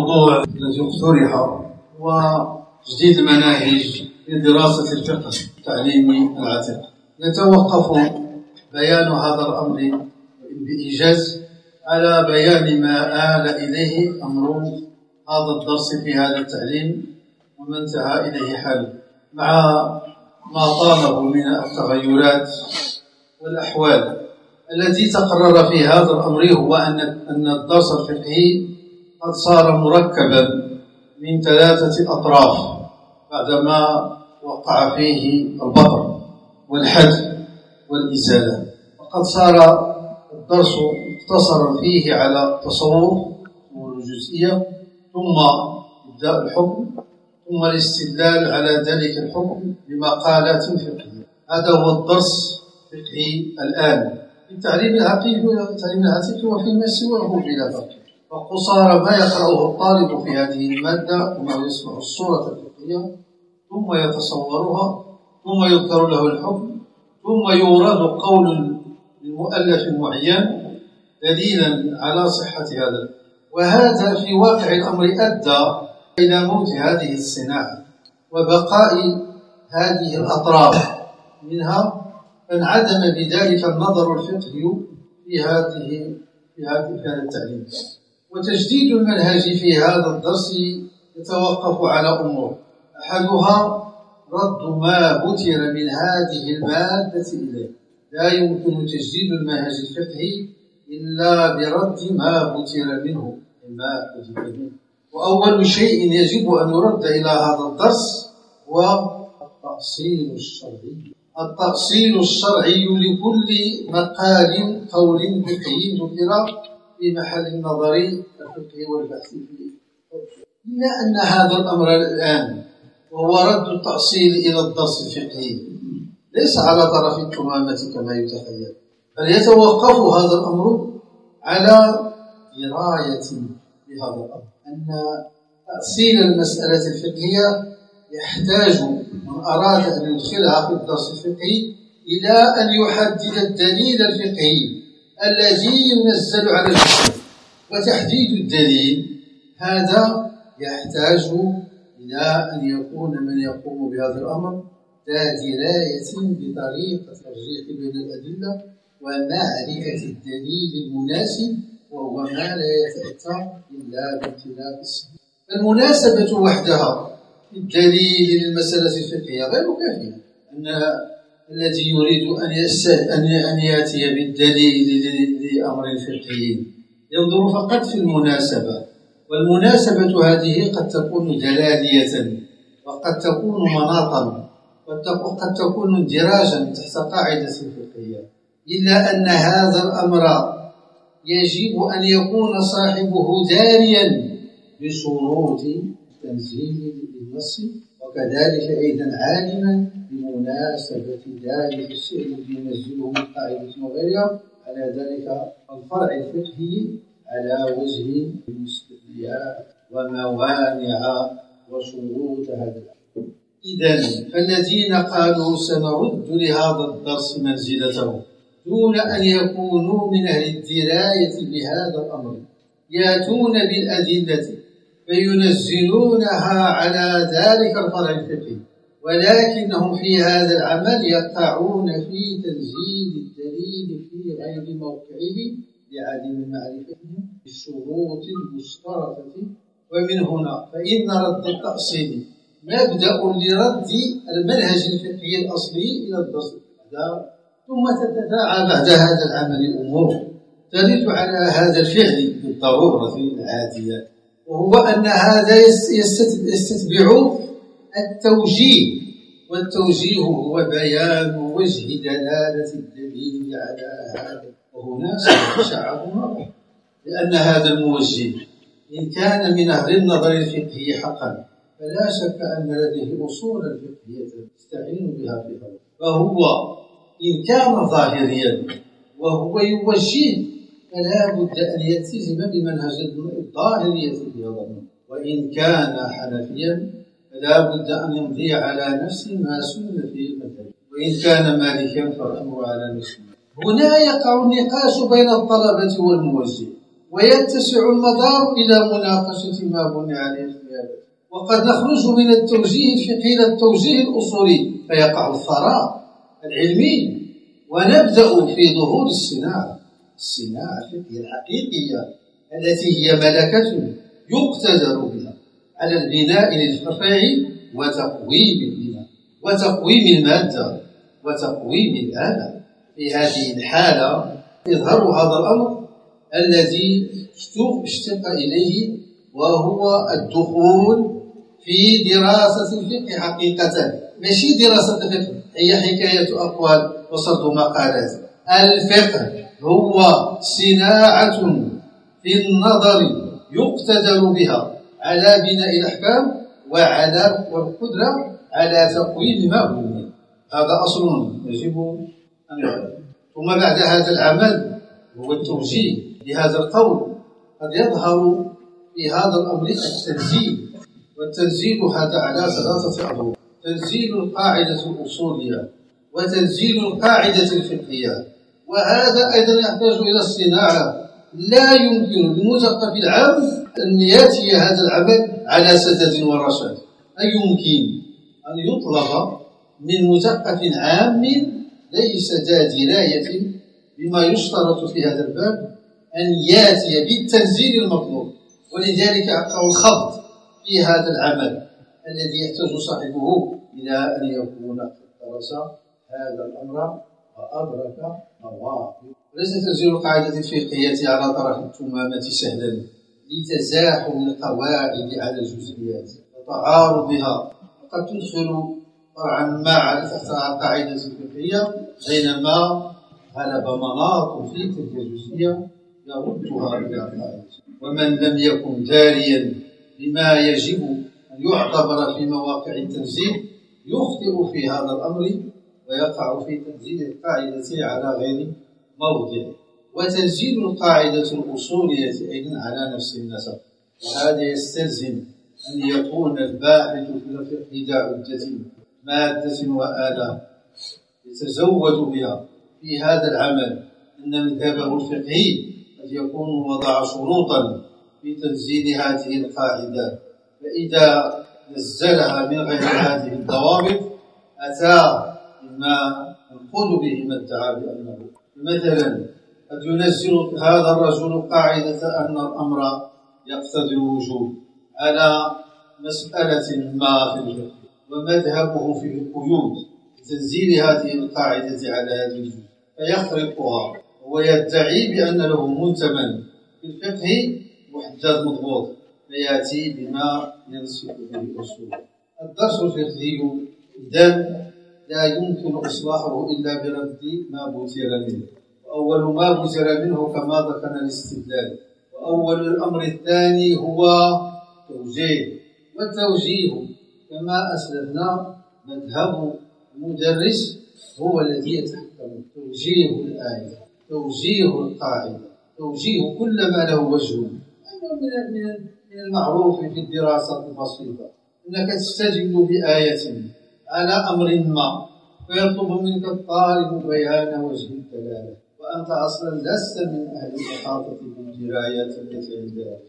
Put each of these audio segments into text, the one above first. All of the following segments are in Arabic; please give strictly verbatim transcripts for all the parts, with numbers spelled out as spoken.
الموضوع الذي اقترح هو تجديد المناهج لدراسة الفقه التعليمي العتيق. يتوقف بيان هذا الأمر بإيجاز على بيان ما آل إليه أمر هذا الدرس في هذا التعليم وما انتهى إليه حاله، مع ما طاله من التغيرات والأحوال التي تقرر في هذا الأمر. هو أن أن الدرس الفقهي قد صار مركبا من ثلاثة أطراف بعدما وقع فيه البطر والحد والإزالة، وقد صار الدرس مقتصرا فيه على التصور والجزئية، ثم إبداء الحكم، ثم الاستدلال على ذلك الحكم بمقالات فقهية. هذا هو الدرس الفقهي الآن في التعليم الحقيقي والتعليم العتيق وفيما سواه بلا فرق. وقصارى ما يقرأه الطالب في هذه المادة أنه يسمع الصورة الفقهية ثم يتصورها ثم يذكر له الحكم ثم يورد قول المؤلف معين دليلا على صحة هذا، وهذا في واقع الأمر أدى إلى موت هذه الصناعة وبقاء هذه الأطراف منها، فانعدم بذلك النظر الفقهي في هذه في هذا التعليم. وتجديد المنهج في هذا الدرس يتوقف على أمور: أحدها رد ما بتر من هذه المادة إليه. لا يمكن تجديد المنهج الفقهي إلا برد ما بتر منه ما أجب منه. وأول شيء يجب أن يرد إلى هذا الدرس هو التأصيل الشرعي. التأصيل الشرعي لكل مقال قول فقهي ذكر في محل النظر الفقهي والبحث فيه. إلا أن هذا الأمر الآن وهو رد التأصيل إلى الدرس الفقهي ليس على طرف التمامة كما يتخيل، بل يتوقف هذا الأمر على دراية بهذا الأمر. أن تأصيل المسألة الفقهية يحتاج من أراد أن يدخلها في الدرس الفقهي إلى أن يحدد الدليل الفقهي الذي ينزل على الفقه. وتحديد الدليل هذا يحتاج إلى أن يكون من يقوم بهذا الأمر ذا دراية بطريقة الترجيح بين الأدلة ومعرفة الدليل المناسب، وهو ما لا يتأتى إلا بامتلاك السبيل. المناسبة وحدها في الدليل للمسألة الفقهية غير كافية. أن الذي يريد أن أن يأتي بالدليل لأمر فقهي ينظر فقط في المناسبة، والمناسبة هذه قد تكون دلالية وقد تكون مناطا وقد تكون اندراجا تحت قاعدة فقهية. إلا أن هذا الأمر يجب أن يكون صاحبه داريا بشروط تنزيل النص، وكذلك أيضا عالما بمناسبة ذلك الشيء الذي ينزله من قاعدة وغيرها على ذلك الفرع الفقهي على وجه المستثنيات وموانع وشروط هذا الأمر. إذن فالذين قالوا سنرد لهذا الدرس منزلته دون أن يكونوا من أهل الدراية بهذا الأمر يأتون بالأدلة فينزلونها على ذلك الفرع الفقهي، ولكنهم في هذا العمل يقعون في تنزيل الدليل في غير موقعه لعدم معرفتهم بالشروط المشترطة. ومن هنا فإن رد التأصيل مبدأ لرد المنهج الفقهي الأصلي إلى الدرس هذا، ثم تتداعى بعد هذا العمل أمور ترد على هذا الفعل بالضرورة العادية، وهو أن هذا يستتبع التوجيه، والتوجيه هو بيان وجه دلالة الدليل على هذا. وهنا سيتشعب النظر، لأن هذا الموجه إن كان من أهل النظر الفقهي حقا فلا شك أن لديه أصولا فقهية يستعين بها في هذا، فهو إن كان ظاهريا وهو يوجه فلا بد أن يلتزم بمنهج الظاهرية في هذا الأمر، وإن كان حنفيا فلا بد أن يمضي على نفس ما سن في المذهب، وإن كان مالكا فالأمر على نفسه. هنا يقع النقاش بين الطلبة والموجه، ويتسع المدار إلى مناقشة ما بني عليه الخلافات. وقد نخرج من التوجيه الفقهي إلى التوجيه الأصولي فيقع الثراء العلمي، ونبدأ في ظهور الصناعة الصناعة الفقهية الحقيقية التي هي ملكة يقتدر بها على البناء للفقه وتقويم البناء وتقويم المادة وتقويم الآلة. في هذه الحالة يظهر هذا الأمر الذي اشتق إليه، وهو الدخول في دراسة الفقه حقيقة، ماشي دراسة الفقه هي حكاية أقوال وسرد مقالات. الفقه هو صناعة في النظر يقتدر بها على بناء الأحكام وعلى والقدرة على تقويم ما بني. هذا أصل يجب أن يعلم. ثم بعد هذا العمل هو التوجيه لهذا القول. قد يظهر في هذا الأمر التنزيل، والتنزيل هذا على ثلاثة أضرب: تنزيل القاعدة الأصولية، وتنزيل القاعدة الفقهية، وهذا أيضا يحتاج إلى الصناعة. لا يمكن للمثقف العام أن يأتي هذا العمل على سدد ورشاد. لا يمكن أن يطلب من مثقف عام ليس ذا دراية بما يشترط في هذا الباب أن يأتي بالتنزيل المطلوب. ولذلك يقع الخض في هذا العمل الذي يحتاج صاحبه إلى أن يكون قد درس هذا الأمر وأدرك مواقف. وليس تنزيل القاعدة الفقهية على طرف التمامة سهلا لتزاحم القواعد على الجزئيات وتعارضها، وقد تدخل فرعا ما على تحت القاعدة الفقهية، بينما غلب مناط في تلك الجزئية يردها إلى القاعدة. ومن لم يكن داريا بما يجب أن يعتبر في مواقع التنزيل يخطئ في هذا الأمر ويقع في تنزيل القاعدة على غير موضعه. وتنزيل القاعدة الأصولية أيضا على نفس النسق، وهذا يستلزم أن يكون الباحث في الفقه ذا عدة مادة وآلة يتزود بها في هذا العمل. أن مذهبه الفقهي قد يكون وضع شروطا في تنزيل هذه القاعدة، فإذا نزلها من غير هذه الضوابط أتى بما ينقض به ما ادعى بأنه. مثلا قد ينزل هذا الرجل قاعدة أن الأمر يقتضي الوجوب على مسألة ما في الفقه، ومذهبه في القيود تنزيل هذه القاعدة على هذه الجزء فيخرقها ويدعي بأن له منتمى في الفقه محدد مضبوط، فيأتي بما ينسب به الأصول. الدرس الفقهي إذن لا يمكن إصلاحه إلا برد ما بتر منه، وأول ما بتر منه كما ذكرنا الاستدلال، وأول الأمر الثاني هو توجيه. والتوجيه كما أسلفنا مذهب المدرس هو الذي يتحكم توجيه الآية، توجيه القاعدة، توجيه كل ما له وجه. من المعروف في الدراسة البسيطة أنك تستدل بآية على أمر ما فيطلب منك الطالب بيان وجه الدلالة، وأنت أصلا لست من أهل الإحاطة بالدرايات التي عندها،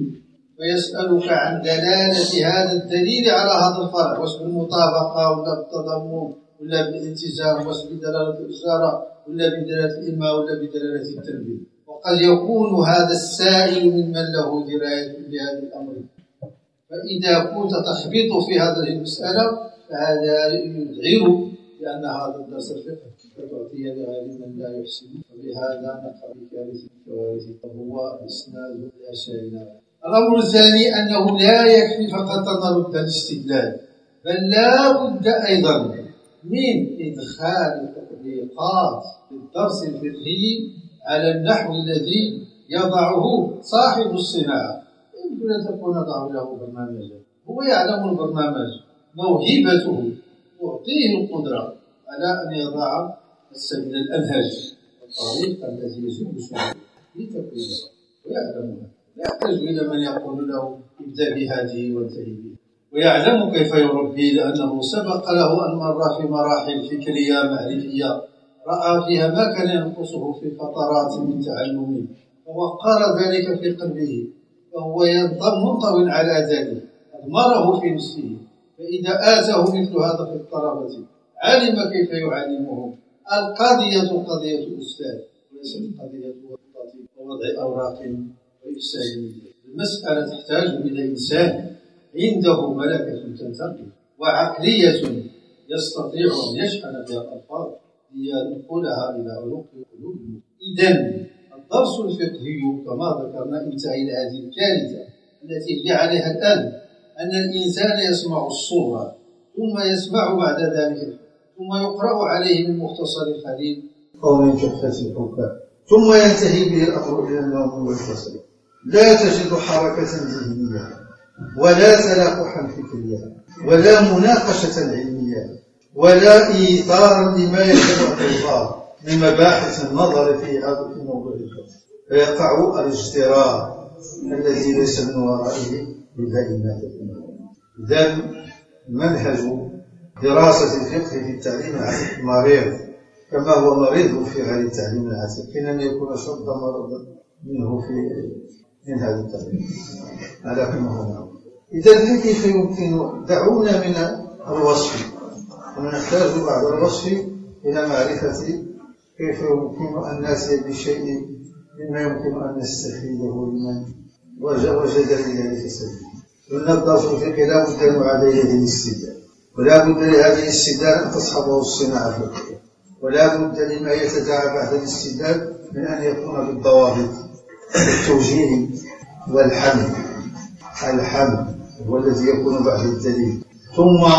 ويسألك عن دلالة هذا الدليل على هذا الفرع، واش بالمطابقة ولا بالتضمن ولا بالالتزام، واش بدلالة الإشارة ولا بدلالة الإيماء ولا بدلالة التنبيه. وقد يكون هذا السائل ممن له دراية بهذا الأمر، فإذا كنت تخبط في هذه المسألة فهذا يذعر لأن هذا الدرس الفقه فتعطي لغير من لا يحسن. وبهذا نقع بكارثة الكوارث وهو إسناد الأشاعرة. الأمر الثاني أنه لا يكفي فقط نرد الاستدلال، بل لا بد أيضا من إدخال تطبيقات الدرس الفقهي على النحو الذي يضعه صاحب الصناعة. يمكن أن تكون ضع له برنامجا، هو يعلم البرنامج، موهبته تعطيه القدرة على أن يضع السبيل الأنهج الطريق الذي يجب سلوكه لتكوينه ويعلمها. لا يحتاج إلى من يقول له ابدأ بهذه وانتهي بها، ويعلم كيف يربي، لأنه سبق له أن مر في مراحل فكرية معرفية رأى فيها ما كان ينقصه في فترات من تعلمه، ووقر ذلك في قلبه فهو منطوي على ذلك أضمره في نفسه، فإذا آتاه مثل هذا في الطلبة علم كيف يعلمهم. القضية قضية الأستاذ وليست قضية ووضع أوراق وإرسال. المسألة تحتاج إلى إنسان عنده ملكة تنتقي وعقلية يستطيع أن يشحن بها الألفاظ لينقلها إلى عمق قلوبهم. إذن الدرس الفقهي كما ذكرنا انتهى إلى هذه الكارثة التي هي عليها الآن، أن الإنسان يسمع الصورة ثم يسمع بعد ذلك ثم يقرأ عليه من مختصر الخليل أو من تحفة الحكام ثم ينتهي به الأمر إلى النوم والفصل. لا تجد حركة ذهنية ولا تلاقحا فكريا ولا مناقشة علمية ولا إيثارا لما يجب أن يظهر من مباحث النظر في هذا الموضوع الفقهي، فيقع الاجتراء الذي ليس من ورائه بدائما. إذن منهج دراسة الفقه في التعليم العتيق مريض كما هو مريض في غير التعليم العتيق، حين أن يكون شد مرض منه في من هذا التعليم على كما هو معه. إذن كيف يمكن دعونا من الوصف، ونحتاج بعد الوصف إلى معرفة كيف يمكن أن نأتي بشيء مما يمكن أن نستفيده لمن وجد لذلك سبيل. قلنا الدرس الفقهي لا بد أن يعاد إليه الاستدلال، ولا بد لهذه الاستدلال أن تصحبه الصناعة الفقهية، ولا بد لما يتداعى بعد الاستدلال من أن يكون بالضوابط التوجيه والحمل. الحمل هو الذي يكون بعد الدليل، ثم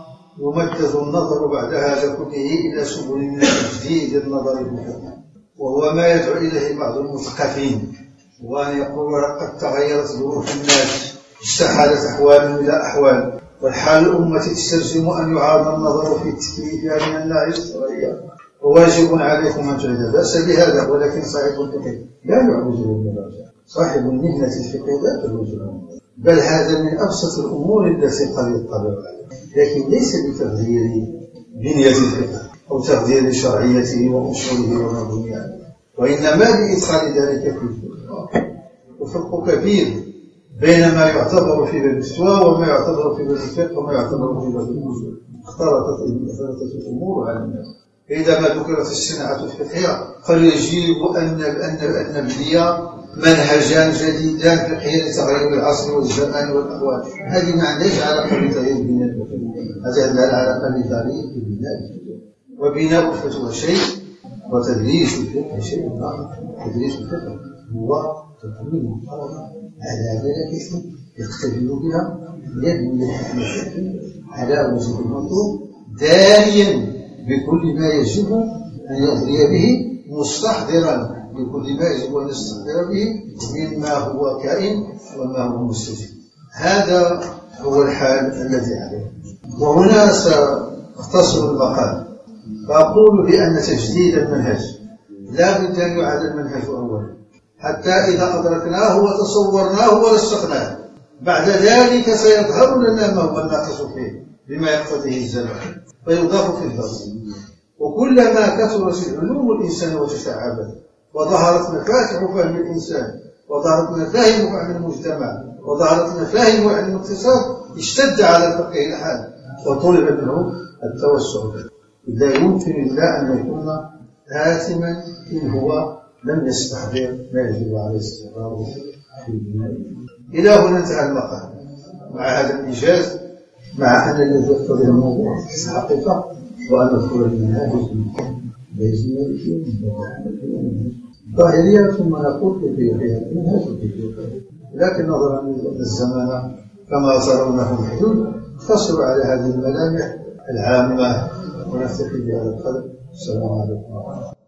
يمدد النظر بعد هذا كله إلى سبل من تجديد النظر في الفقه، وهو ما يدعو إليه بعض المثقفين، وأن يقول قد تغيرت ظروف الناس، استحالت أحوال إلى أحوال، والحال الأمة تستلزم أن يعاد النظر في تكليفها من الناحية الشرعية، وواجب عليكم أن تعيدوا. بأس بهذا، ولكن صاحب الفقه لا يعوز للمراجعة، صاحب المهنة الفقهية لا تعوز للمراجعة، بل هذا من أبسط الأمور التي قد يطلع عليها، لكن ليس بتغيير بنية الفقه أو تغيير شرعيته وأصوله وما بني عليه، وإنما بإدخال ذلك في الفقه. وفرق كبير بين ما يعتبر في باب الافتواء وما يعتبر في باب الفقه وما يعتبر في باب الوجود. اختلطت الأمور على الناس. إذا ما ذكرت الصناعة الفقهية فيجب أن أن أن نبني منهجان جديدان فقهيا لتغير العصر والزمان والأحوال. هذه ما عندهاش علاقة بتغيير البناء الفقهي، هذا عندها علاقة بتغيير البناء الفقهي. وبناء الفتوى شيء وتدريس الفقه شيء آخر. تدريس الفقه هو تكوين الطلبة على ملكة يختبر بها يبني الحكم الفقهي على وجه المطلوب، داريا بكل ما يجب أن يضري به، مستحضرا بكل ما يجب أن يستحضر به مما هو كائن وما هو مستجد. هذا هو الحال الذي عليه. وهنا سأختصر المقال فأقول بأن تجديد المنهج لا بد أن يعاد المنهج أولا حتى إذا أدركناه وتصورناه ورسخناه، بعد ذلك سيظهر لنا ما هو الناقص فيه بما يقتضيه الزمان فيضاف في الدرس. وكلما كثرت العلوم الإنسان وتشعبت وظهرت مفاتح فهم الإنسان وظهرت مفاهيم فهم المجتمع وظهرت مفاهيم عن الاقتصاد، اشتد على الفقه الحال وطلب منه التوسع. لا يمكن إلا أن يكون آثما إن هو لم يستحضر ما يجب عليه استحضاره في البناء. إلى هنا انتهى المقال مع هذا الإيجاز، مع أن الذي يقتضي الموضوع في الحقيقة وأن ندخل المنهاج لازم ظاهرية ثم نقول كيف فيها المنهاج وكيف، لكن نظرا للزمان كما ترونه الحدود نقتصر على هذه الملامح العامة ونكتفي بهذا القدر. السلام عليكم ورحمة الله.